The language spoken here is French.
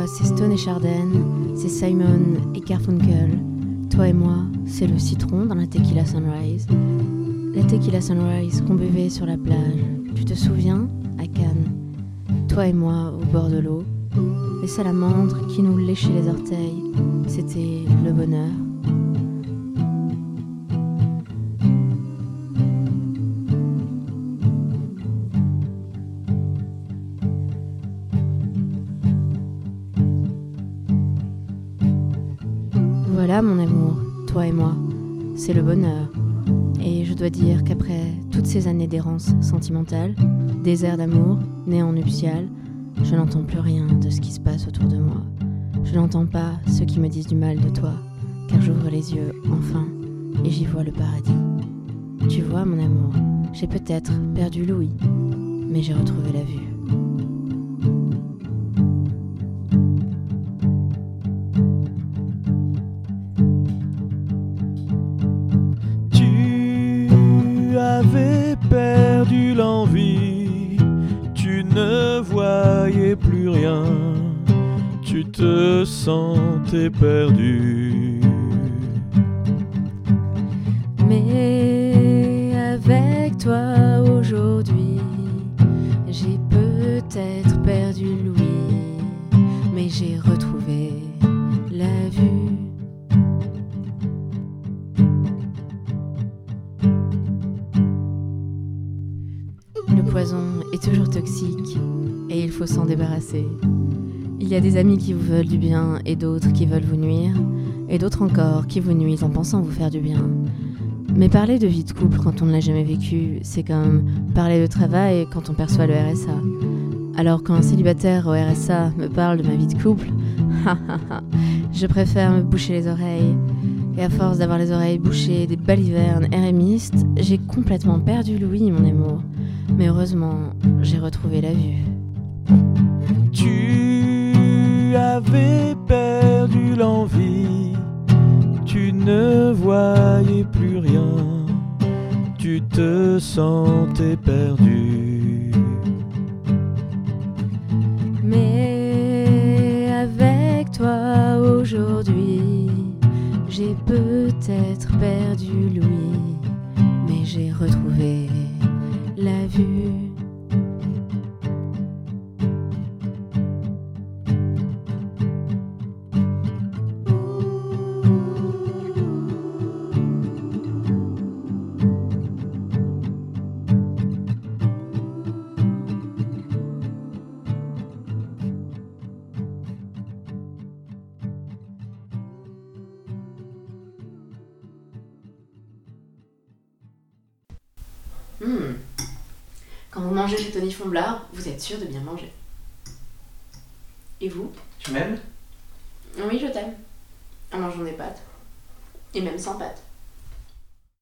moi, c'est Stone et Chardin, c'est Simon et Garfunkel. Toi et moi, c'est le citron dans la Tequila Sunrise. La Tequila Sunrise qu'on buvait sur la plage. Tu te souviens, à Cannes? Toi et moi, au bord de l'eau. Les salamandres qui nous léchaient les orteils. C'était le bonheur. Voilà mon amour, toi et moi, c'est le bonheur. Et je dois dire qu'après toutes ces années d'errance sentimentale, désert d'amour, néant nuptial, je n'entends plus rien de ce qui se passe autour de moi. Je n'entends pas ceux qui me disent du mal de toi, car j'ouvre les yeux enfin et j'y vois le paradis. Tu vois mon amour, j'ai peut-être perdu l'ouïe, mais j'ai retrouvé la vue. Avais perdu l'envie, tu ne voyais plus rien, tu te sentais perdu. Mais avec toi aujourd'hui, j'ai peut-être perdu l'ouïe, mais j'ai retrouvé la vue. Le poison est toujours toxique et il faut s'en débarrasser. Il y a des amis qui vous veulent du bien et d'autres qui veulent vous nuire, et d'autres encore qui vous nuisent en pensant vous faire du bien. Mais parler de vie de couple quand on ne l'a jamais vécu, c'est comme parler de travail quand on perçoit le RSA. Alors quand un célibataire au RSA me parle de ma vie de couple, je préfère me boucher les oreilles. Et à force d'avoir les oreilles bouchées des balivernes RMistes, j'ai complètement perdu l'ouïe, mon amour. Mais heureusement, j'ai retrouvé la vue. Tu avais perdu l'envie, tu ne voyais plus rien, tu te sentais perdu. Mais avec toi aujourd'hui, j'ai peut-être perdu l'ouïe, mais j'ai retrouvé la vue. Quand vous mangez chez Tony Fomblard, vous êtes sûr de bien manger. Et vous? Tu m'aimes? Oui, je t'aime. En mangeant des pâtes. Et même sans pâtes.